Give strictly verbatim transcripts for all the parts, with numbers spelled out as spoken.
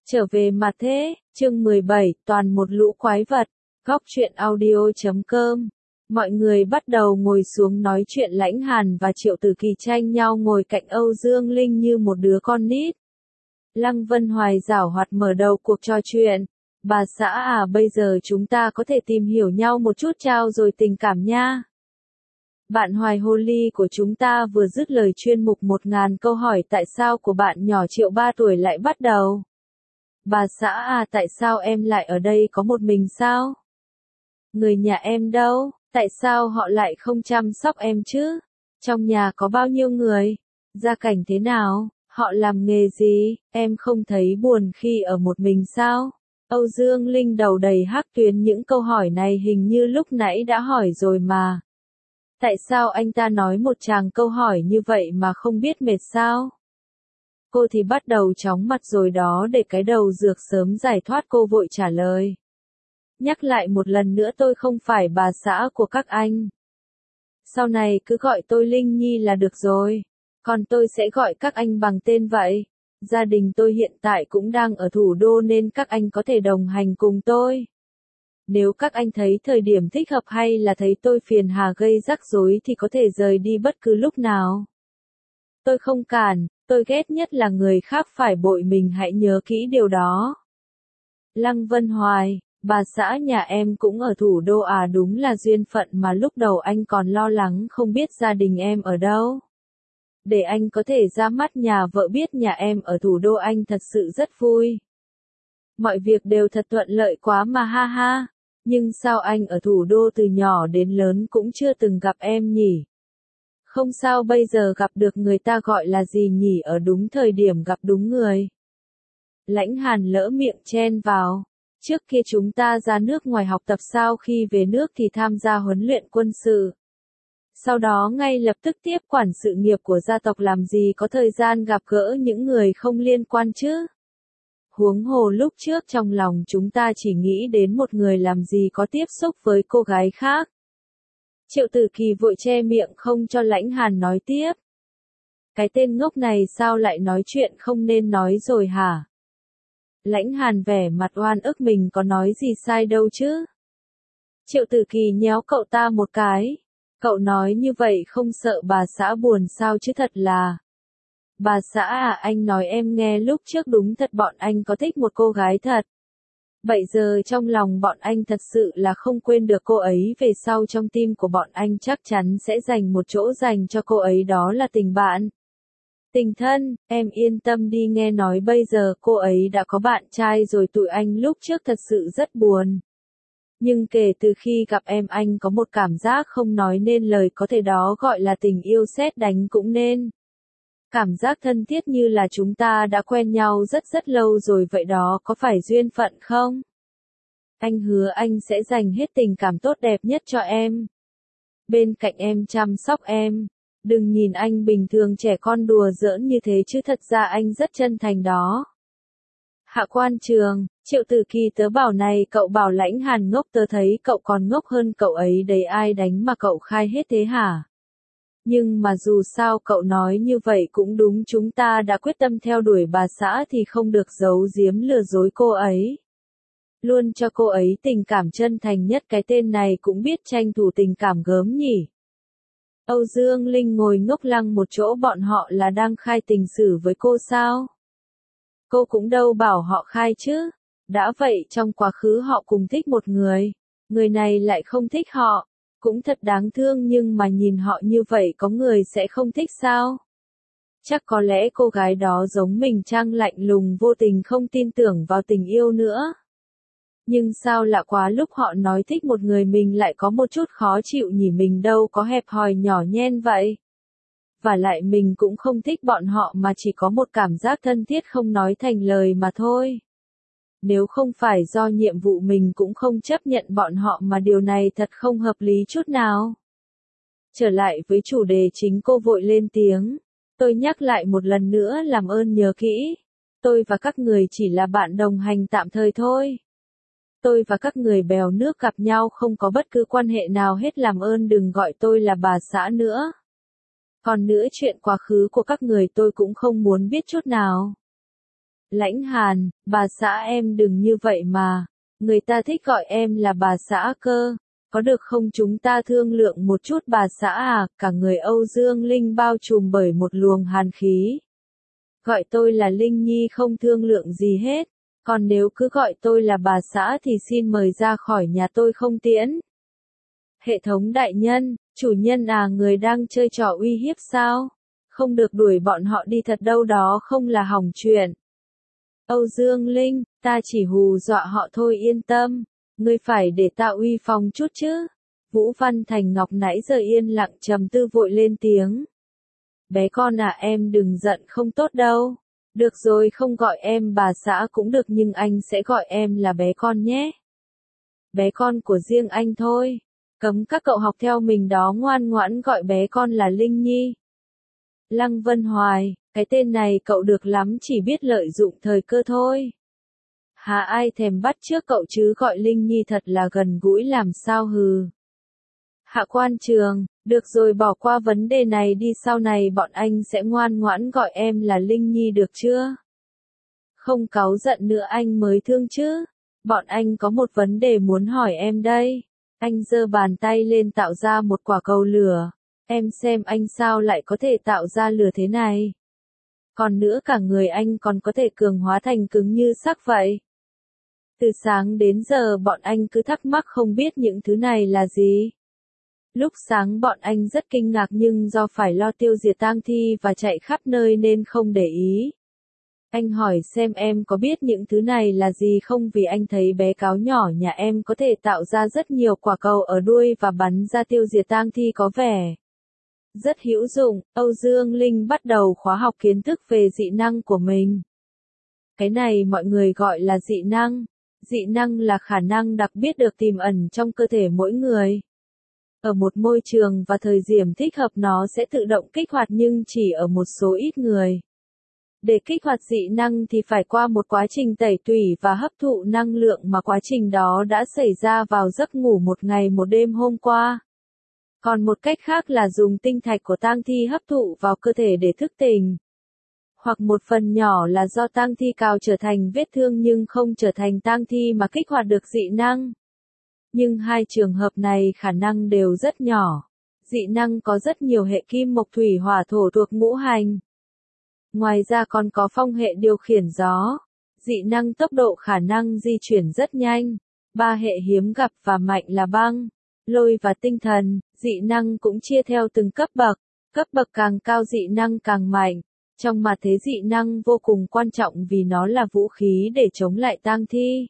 Trở về mà thế, chương mười bảy, toàn một lũ quái vật, góc truyện audio chấm com. Mọi người bắt đầu ngồi xuống nói chuyện. Lãnh Hàn và Triệu Tử Kỳ tranh nhau ngồi cạnh Âu Dương Linh như một đứa con nít. Lăng Vân Hoài giảo hoạt mở đầu cuộc trò chuyện. Bà xã à, bây giờ chúng ta có thể tìm hiểu nhau một chút trao dồi tình cảm nha. Bạn Hoài Hồ Ly của chúng ta vừa dứt lời chuyên mục một ngàn câu hỏi tại sao của bạn nhỏ Triệu ba tuổi lại bắt đầu. Bà xã à, tại sao em lại ở đây có một mình sao? Người nhà em đâu? Tại sao họ lại không chăm sóc em chứ? Trong nhà có bao nhiêu người? Gia cảnh thế nào? Họ làm nghề gì? Em không thấy buồn khi ở một mình sao? Âu Dương Linh đầu đầy hắc tuyến, những câu hỏi này hình như lúc nãy đã hỏi rồi mà. Tại sao anh ta nói một tràng câu hỏi như vậy mà không biết mệt sao? Cô thì bắt đầu chóng mặt rồi đó, để cái đầu dược sớm giải thoát. Cô vội trả lời. Nhắc lại một lần nữa, tôi không phải bà xã của các anh. Sau này cứ gọi tôi Linh Nhi là được rồi. Còn tôi sẽ gọi các anh bằng tên vậy. Gia đình tôi hiện tại cũng đang ở thủ đô nên các anh có thể đồng hành cùng tôi. Nếu các anh thấy thời điểm thích hợp hay là thấy tôi phiền hà gây rắc rối thì có thể rời đi bất cứ lúc nào. Tôi không cản, tôi ghét nhất là người khác phải bội mình, hãy nhớ kỹ điều đó. Lăng Vân Hoài, bà xã nhà em cũng ở thủ đô à? Đúng là duyên phận mà, lúc đầu anh còn lo lắng không biết gia đình em ở đâu. Để anh có thể ra mắt nhà vợ biết nhà em ở thủ đô, anh thật sự rất vui. Mọi việc đều thật thuận lợi quá mà, ha ha. Nhưng sao anh ở thủ đô từ nhỏ đến lớn cũng chưa từng gặp em nhỉ? Không sao, bây giờ gặp được người ta gọi là gì nhỉ? Ở đúng thời điểm gặp đúng người. Lãnh Hàn lỡ miệng chen vào. Trước kia chúng ta ra nước ngoài học tập, sau khi về nước thì tham gia huấn luyện quân sự. Sau đó ngay lập tức tiếp quản sự nghiệp của gia tộc, làm gì có thời gian gặp gỡ những người không liên quan chứ? Huống hồ lúc trước trong lòng chúng ta chỉ nghĩ đến một người, làm gì có tiếp xúc với cô gái khác. Triệu Tử Kỳ vội che miệng không cho Lãnh Hàn nói tiếp. Cái tên ngốc này sao lại nói chuyện không nên nói rồi hả? Lãnh Hàn vẻ mặt oan ức, mình có nói gì sai đâu chứ? Triệu Tử Kỳ nhéo cậu ta một cái. Cậu nói như vậy không sợ bà xã buồn sao chứ? Thật là. Bà xã à, anh nói em nghe, lúc trước đúng thật bọn anh có thích một cô gái thật. Vậy giờ trong lòng bọn anh thật sự là không quên được cô ấy, về sau trong tim của bọn anh chắc chắn sẽ dành một chỗ dành cho cô ấy, đó là tình bạn. Tình thân, em yên tâm đi, nghe nói bây giờ cô ấy đã có bạn trai rồi. Tụi anh lúc trước thật sự rất buồn. Nhưng kể từ khi gặp em, anh có một cảm giác không nói nên lời, có thể đó gọi là tình yêu sét đánh cũng nên. Cảm giác thân thiết như là chúng ta đã quen nhau rất rất lâu rồi vậy đó, có phải duyên phận không? Anh hứa anh sẽ dành hết tình cảm tốt đẹp nhất cho em. Bên cạnh em, chăm sóc em. Đừng nhìn anh bình thường trẻ con đùa giỡn như thế chứ thật ra anh rất chân thành đó. Hạ quan trường, Triệu Tử Kỳ, tớ bảo này, cậu bảo Lãnh Hàn ngốc, tớ thấy cậu còn ngốc hơn cậu ấy đấy, ai đánh mà cậu khai hết thế hả? Nhưng mà dù sao cậu nói như vậy cũng đúng, chúng ta đã quyết tâm theo đuổi bà xã thì không được giấu giếm lừa dối cô ấy. Luôn cho cô ấy tình cảm chân thành nhất, cái tên này cũng biết tranh thủ tình cảm gớm nhỉ. Âu Dương Linh ngồi ngốc lăng một chỗ, bọn họ là đang khai tình xử với cô sao? Cô cũng đâu bảo họ khai chứ. Đã vậy trong quá khứ họ cùng thích một người. Người này lại không thích họ. Cũng thật đáng thương, nhưng mà nhìn họ như vậy có người sẽ không thích sao? Chắc có lẽ cô gái đó giống mình chăng, lạnh lùng vô tình, không tin tưởng vào tình yêu nữa. Nhưng sao lạ quá, lúc họ nói thích một người mình lại có một chút khó chịu nhỉ, mình đâu có hẹp hòi nhỏ nhen vậy. Và lại mình cũng không thích bọn họ mà chỉ có một cảm giác thân thiết không nói thành lời mà thôi. Nếu không phải do nhiệm vụ mình cũng không chấp nhận bọn họ, mà điều này thật không hợp lý chút nào. Trở lại với chủ đề chính, cô vội lên tiếng. Tôi nhắc lại một lần nữa, làm ơn nhớ kỹ. Tôi và các người chỉ là bạn đồng hành tạm thời thôi. Tôi và các người bèo nước gặp nhau, không có bất cứ quan hệ nào hết, làm ơn đừng gọi tôi là bà xã nữa. Còn nữa, chuyện quá khứ của các người tôi cũng không muốn biết chút nào. Lãnh Hàn, bà xã em đừng như vậy mà. Người ta thích gọi em là bà xã cơ. Có được không chúng ta thương lượng một chút bà xã à, cả người Âu Dương Linh bao trùm bởi một luồng hàn khí. Gọi tôi là Linh Nhi không thương lượng gì hết, còn nếu cứ gọi tôi là bà xã thì xin mời ra khỏi nhà tôi không tiễn. Hệ thống đại nhân, chủ nhân à người đang chơi trò uy hiếp sao? Không được đuổi bọn họ đi thật đâu đó không là hỏng chuyện. Âu Dương Linh, ta chỉ hù dọa họ thôi yên tâm, ngươi phải để ta uy phong chút chứ. Vũ Văn Thành Ngọc nãy giờ yên lặng trầm tư vội lên tiếng. Bé con à em đừng giận không tốt đâu. Được rồi không gọi em bà xã cũng được nhưng anh sẽ gọi em là bé con nhé. Bé con của riêng anh thôi. Cấm các cậu học theo mình đó ngoan ngoãn gọi bé con là Linh Nhi. Lăng Vân Hoài, cái tên này cậu được lắm chỉ biết lợi dụng thời cơ thôi. Hà ai thèm bắt chước cậu chứ gọi Linh Nhi thật là gần gũi làm sao hừ. Hạ Quan Trường, được rồi bỏ qua vấn đề này đi sau này bọn anh sẽ ngoan ngoãn gọi em là Linh Nhi được chưa? Không cáu giận nữa anh mới thương chứ. Bọn anh có một vấn đề muốn hỏi em đây. Anh giơ bàn tay lên tạo ra một quả cầu lửa. Em xem anh sao lại có thể tạo ra lửa thế này. Còn nữa cả người anh còn có thể cường hóa thành cứng như sắt vậy. Từ sáng đến giờ bọn anh cứ thắc mắc không biết những thứ này là gì. Lúc sáng bọn anh rất kinh ngạc nhưng do phải lo tiêu diệt tang thi và chạy khắp nơi nên không để ý. Anh hỏi xem em có biết những thứ này là gì không vì anh thấy bé cáo nhỏ nhà em có thể tạo ra rất nhiều quả cầu ở đuôi và bắn ra tiêu diệt tang thi có vẻ rất hữu dụng. Âu Dương Linh bắt đầu khóa học kiến thức về dị năng của mình. Cái này mọi người gọi là dị năng. Dị năng là khả năng đặc biệt được tiềm ẩn trong cơ thể mỗi người. Ở một môi trường và thời điểm thích hợp nó sẽ tự động kích hoạt nhưng chỉ ở một số ít người. Để kích hoạt dị năng thì phải qua một quá trình tẩy tủy và hấp thụ năng lượng mà quá trình đó đã xảy ra vào giấc ngủ một ngày một đêm hôm qua. Còn một cách khác là dùng tinh thạch của tang thi hấp thụ vào cơ thể để thức tỉnh. Hoặc một phần nhỏ là do tang thi cào trở thành vết thương nhưng không trở thành tang thi mà kích hoạt được dị năng. Nhưng hai trường hợp này khả năng đều rất nhỏ. Dị năng có rất nhiều hệ kim mộc thủy hỏa thổ thuộc ngũ hành. Ngoài ra còn có phong hệ điều khiển gió. Dị năng tốc độ khả năng di chuyển rất nhanh. Ba hệ hiếm gặp và mạnh là băng, lôi và tinh thần. Dị năng cũng chia theo từng cấp bậc. Cấp bậc càng cao dị năng càng mạnh. Trong mà thế dị năng vô cùng quan trọng vì nó là vũ khí để chống lại tang thi.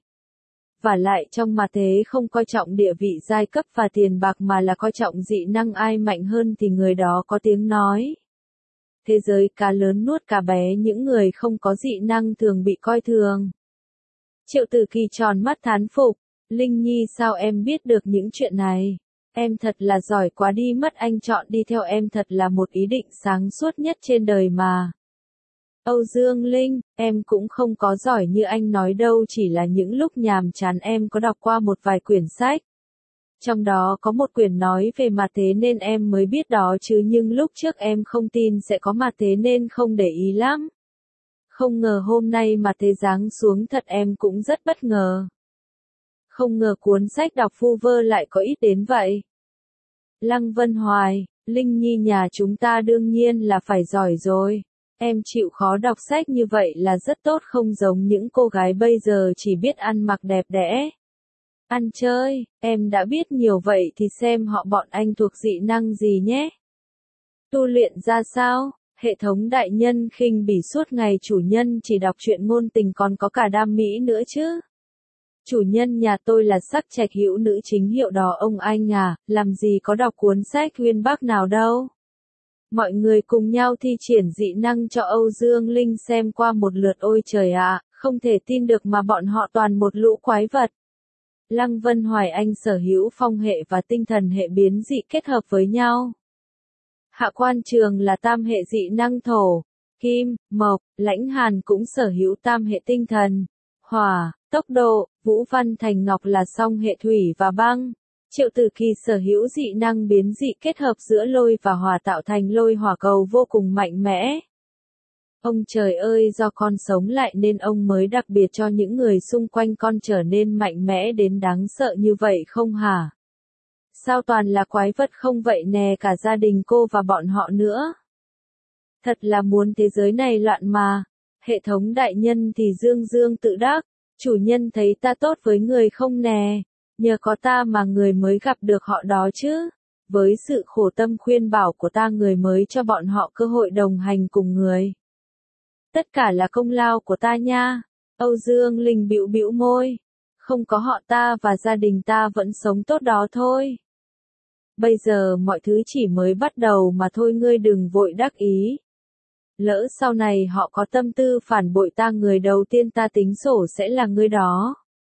Và lại trong mà thế không coi trọng địa vị giai cấp và tiền bạc mà là coi trọng dị năng ai mạnh hơn thì người đó có tiếng nói. Thế giới cá lớn nuốt cá bé những người không có dị năng thường bị coi thường. Triệu Tử Kỳ tròn mắt thán phục. Linh Nhi sao em biết được những chuyện này? Em thật là giỏi quá đi mất anh chọn đi theo em thật là một ý định sáng suốt nhất trên đời mà. Âu Dương Linh, em cũng không có giỏi như anh nói đâu chỉ là những lúc nhàm chán em có đọc qua một vài quyển sách. Trong đó có một quyển nói về mặt thế nên em mới biết đó chứ nhưng lúc trước em không tin sẽ có mặt thế nên không để ý lắm. Không ngờ hôm nay mặt thế giáng xuống thật em cũng rất bất ngờ. Không ngờ cuốn sách đọc vu vơ lại có ít đến vậy. Lăng Vân Hoài, Linh Nhi nhà chúng ta đương nhiên là phải giỏi rồi. Em chịu khó đọc sách như vậy là rất tốt không giống những cô gái bây giờ chỉ biết ăn mặc đẹp đẽ. Ăn chơi, em đã biết nhiều vậy thì xem họ bọn anh thuộc dị năng gì nhé. Tu luyện ra sao? Hệ thống đại nhân khinh bỉ suốt ngày chủ nhân chỉ đọc truyện ngôn tình còn có cả đam mỹ nữa chứ. Chủ nhân nhà tôi là sắc trạch hữu nữ chính hiệu đó ông anh à, làm gì có đọc cuốn sách Uyên Bác nào đâu. Mọi người cùng nhau thi triển dị năng cho Âu Dương Linh xem qua một lượt ôi trời ạ, không thể tin được mà bọn họ toàn một lũ quái vật. Lăng Vân Hoài anh sở hữu phong hệ và tinh thần hệ biến dị kết hợp với nhau. Hạ Quan Trường là tam hệ dị năng thổ, kim, mộc, Lãnh Hàn cũng sở hữu tam hệ tinh thần, hỏa, tốc độ, Vũ Văn Thành Ngọc là song hệ thủy và băng. Triệu Tử Kỳ sở hữu dị năng biến dị kết hợp giữa lôi và hỏa tạo thành lôi hỏa cầu vô cùng mạnh mẽ. Ông trời ơi, do con sống lại nên ông mới đặc biệt cho những người xung quanh con trở nên mạnh mẽ đến đáng sợ như vậy không hả? Sao toàn là quái vật không vậy nè, cả gia đình cô và bọn họ nữa. Thật là muốn thế giới này loạn mà. Hệ thống đại nhân thì dương dương tự đắc. Chủ nhân thấy ta tốt với người không nè. Nhờ có ta mà người mới gặp được họ đó chứ. Với sự khổ tâm khuyên bảo của ta người mới cho bọn họ cơ hội đồng hành cùng người. Tất cả là công lao của ta nha. Âu Dương Linh bĩu bĩu môi. Không có họ ta và gia đình ta vẫn sống tốt đó thôi. Bây giờ mọi thứ chỉ mới bắt đầu mà thôi, ngươi đừng vội đắc ý. Lỡ sau này họ có tâm tư phản bội ta, người đầu tiên ta tính sổ sẽ là ngươi đó.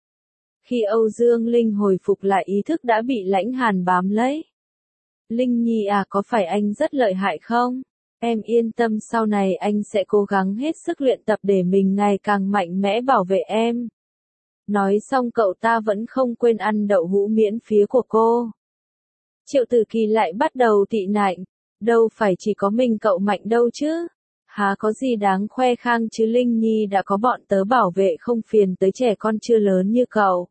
Khi Âu Dương Linh hồi phục lại ý thức đã bị Lãnh Hàn bám lấy. Linh Nhi à, có phải anh rất lợi hại không? Em yên tâm, sau này anh sẽ cố gắng hết sức luyện tập để mình ngày càng mạnh mẽ bảo vệ em. Nói xong cậu ta vẫn không quên ăn đậu hũ miễn phí của cô. Triệu Tử Kỳ lại bắt đầu tị nạnh. Đâu phải chỉ có mình cậu mạnh đâu chứ. Há có gì đáng khoe khang chứ, Linh Nhi đã có bọn tớ bảo vệ không phiền tới trẻ con chưa lớn như cậu.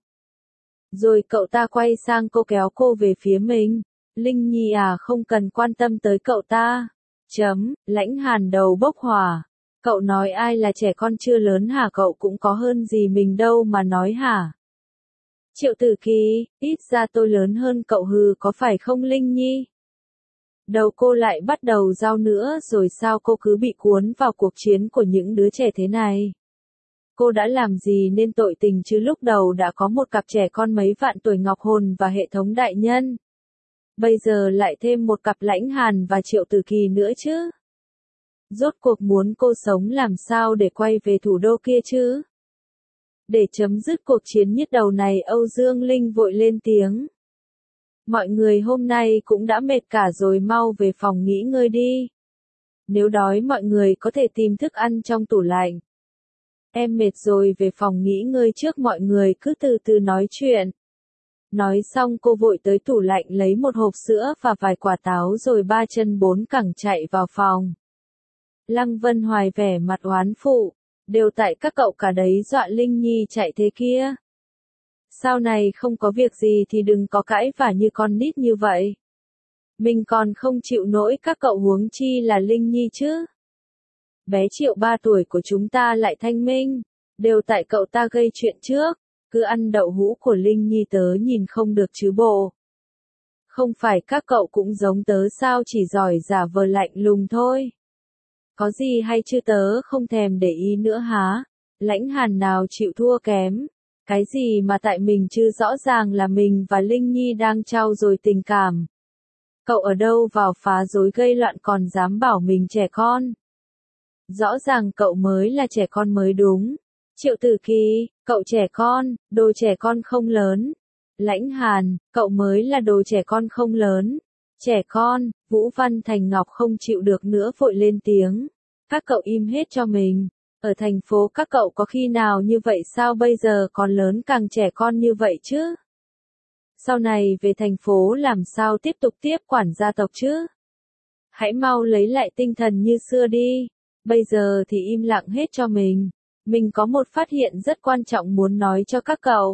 Rồi cậu ta quay sang cô kéo cô về phía mình. Linh Nhi à, không cần quan tâm tới cậu ta. Chấm, Lãnh Hàn đầu bốc hỏa. Cậu nói ai là trẻ con chưa lớn hả, cậu cũng có hơn gì mình đâu mà nói hả. Triệu Tử Kỳ, ít ra tôi lớn hơn cậu hừ, có phải không Linh Nhi? Đầu cô lại bắt đầu dao nữa rồi, sao cô cứ bị cuốn vào cuộc chiến của những đứa trẻ thế này? Cô đã làm gì nên tội tình chứ, lúc đầu đã có một cặp trẻ con mấy vạn tuổi Ngọc Hồn và hệ thống đại nhân. Bây giờ lại thêm một cặp Lãnh Hàn và Triệu Tử Kỳ nữa chứ. Rốt cuộc muốn cô sống làm sao để quay về thủ đô kia chứ? Để chấm dứt cuộc chiến nhức đầu này, Âu Dương Linh vội lên tiếng. Mọi người hôm nay cũng đã mệt cả rồi, mau về phòng nghỉ ngơi đi. Nếu đói mọi người có thể tìm thức ăn trong tủ lạnh. Em mệt rồi, về phòng nghỉ ngơi trước, mọi người cứ từ từ nói chuyện. Nói xong cô vội tới tủ lạnh lấy một hộp sữa và vài quả táo rồi ba chân bốn cẳng chạy vào phòng. Lăng Vân Hoài vẻ mặt oán phụ. Đều tại các cậu cả đấy, dọa Linh Nhi chạy thế kia. Sau này không có việc gì thì đừng có cãi vả như con nít như vậy. Mình còn không chịu nổi các cậu, huống chi là Linh Nhi chứ. Bé Triệu ba tuổi của chúng ta lại thanh minh. Đều tại cậu ta gây chuyện trước. Cứ ăn đậu hũ của Linh Nhi tớ nhìn không được chứ bộ. Không phải các cậu cũng giống tớ sao, chỉ giỏi giả vờ lạnh lùng thôi. Có gì hay chứ, tớ không thèm để ý nữa há. Lãnh Hàn nào chịu thua kém. Cái gì mà tại mình chứ, rõ ràng là mình và Linh Nhi đang trao dồi tình cảm. Cậu ở đâu vào phá rối gây loạn còn dám bảo mình trẻ con. Rõ ràng cậu mới là trẻ con mới đúng. Triệu Tử Kỳ, cậu trẻ con, đồ trẻ con không lớn. Lãnh Hàn, cậu mới là đồ trẻ con không lớn. Trẻ con, Vũ Văn Thành Ngọc không chịu được nữa vội lên tiếng. Các cậu im hết cho mình. Ở thành phố các cậu có khi nào như vậy sao, bây giờ còn lớn càng trẻ con như vậy chứ? Sau này về thành phố làm sao tiếp tục tiếp quản gia tộc chứ? Hãy mau lấy lại tinh thần như xưa đi. Bây giờ thì im lặng hết cho mình. Mình có một phát hiện rất quan trọng muốn nói cho các cậu.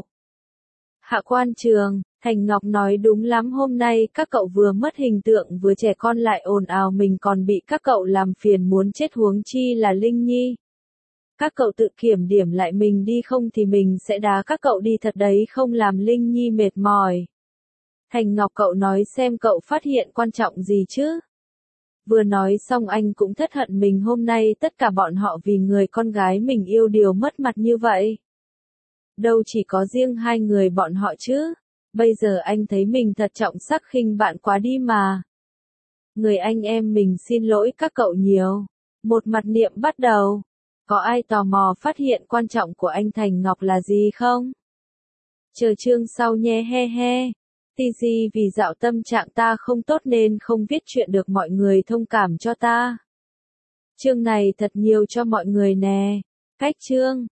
Hạ quan trường, Thành Ngọc nói đúng lắm, hôm nay các cậu vừa mất hình tượng vừa trẻ con lại ồn ào, mình còn bị các cậu làm phiền muốn chết, huống chi là Linh Nhi. Các cậu tự kiểm điểm lại mình đi, không thì mình sẽ đá các cậu đi thật đấy, không làm Linh Nhi mệt mỏi. Thành Ngọc, cậu nói xem cậu phát hiện quan trọng gì chứ? Vừa nói xong anh cũng thất hận mình, hôm nay tất cả bọn họ vì người con gái mình yêu đều mất mặt như vậy. Đâu chỉ có riêng hai người bọn họ chứ. Bây giờ anh thấy mình thật trọng sắc khinh bạn quá đi mà. Người anh em mình xin lỗi các cậu nhiều. Một mặt niệm bắt đầu. Có ai tò mò phát hiện quan trọng của anh Thành Ngọc là gì không? Chờ chương sau nhé, he he. Tì gì vì dạo tâm trạng ta không tốt nên không viết chuyện được, mọi người thông cảm cho ta. Chương này thật nhiều cho mọi người nè. Cách chương.